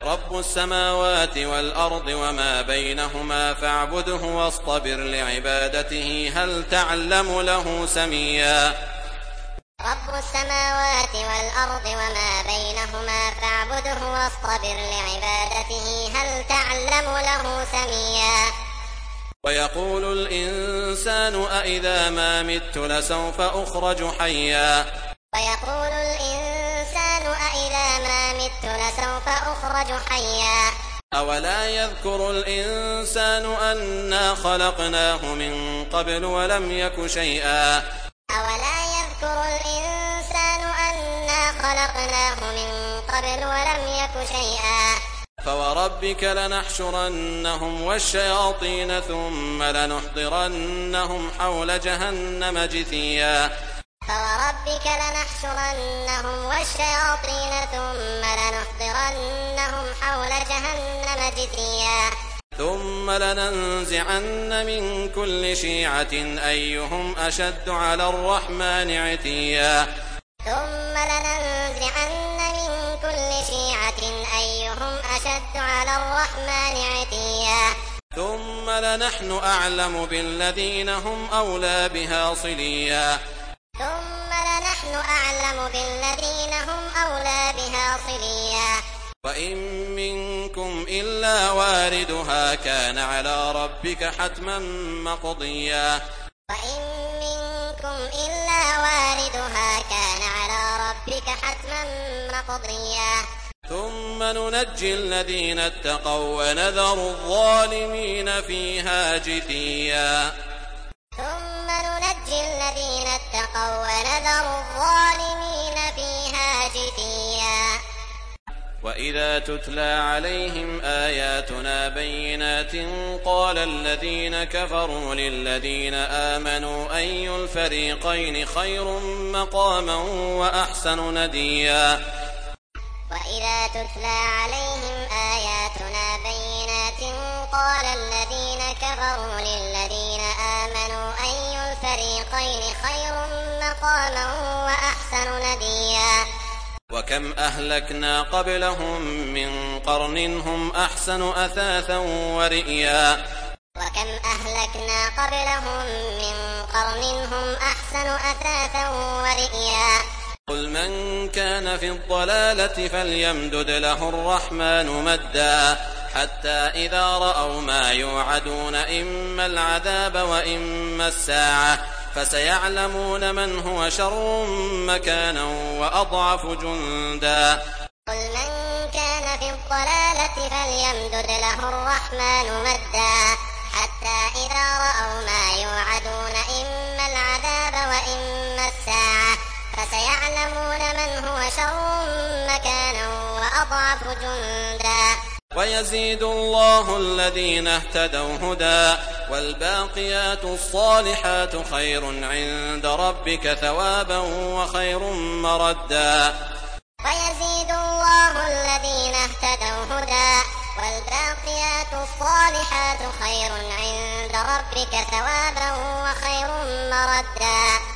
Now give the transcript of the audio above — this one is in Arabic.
رب السماوات والأرض وما بينهما فاعبده واصطبر لعبادته هل تعلم له سميا رب السماوات والأرض وما بينهما فاعبده واصطبر لعبادته هل تعلم له سميا ويقول الإنسان أإذا ما مت لسوف أخرج حيا ويقول الإنسان أإذا ما مت لسوف أخرج حيا أولا يذكر الإنسان أنا خلقناه من قبل ولم يك شيئا أولا يذكر الإنسان أنا خلقناه من قبل ولم يك شيئا فوربك لنحشرنهم والشياطين ثم لنحضرنهم حول جهنم جثيا فوربك لنحشرنهم والشياطين ثم لنحضرنهم حول جهنم جثيا ثم لننزعن من كل شيعة أيهم أشد على الرحمن عتيا ثم لننزعن من كل شيعة أيهم أشد على الرحمن عتيا ثم لنحن أعلم بالذين هم أولى بها صليا ثم لنحن أعلم بالذين هم أولى بها صليا وإن منكم إلا واردها كان على ربك حتما مقضيا وإن منكم إلا واردها كان على ربك حتما مقضيا ثم ننجي الذين اتقوا ونذر الظالمين فيها جثيا ثم ننجي الذين اتقوا ونذر الظالمين فيها جثيا وإذا تتلى عليهم آياتنا بينات قال الذين كفروا للذين آمنوا أي الفريقين خير مقاما وأحسن نديا وإذا تتلى عليهم آياتنا بينات قال الذين كفروا للذين آمنوا أي الفريقين خير مقاما وأحسن نديا وكم أهلكنا قبلهم من قرن هم أحسن أثاثا ورئيا وكم أهلكنا قبلهم من قرن هم أحسن أثاثا ورئيا قل من كان في الضلالة فليمدد له الرحمن مدا حتى إذا رأوا ما يوعدون إما العذاب وإما الساعة فسيعلمون من هو شر مكانا وأضعف جندا قل من كان في الضلالة فليمدد له الرحمن مدا حتى إذا رأوا ما يوعدون إما العذاب وإما الساعة فسيعلمون من هو شر مكانا وأضعف جندا ويزيد الله الذين اهتدوا هدى والباقيات الصالحات خير عند ربك ثوابا وخير مردا ويزيد الله الذين اهتدوا هدى والباقيات الصالحات خير عند ربك ثوابا وخير مردا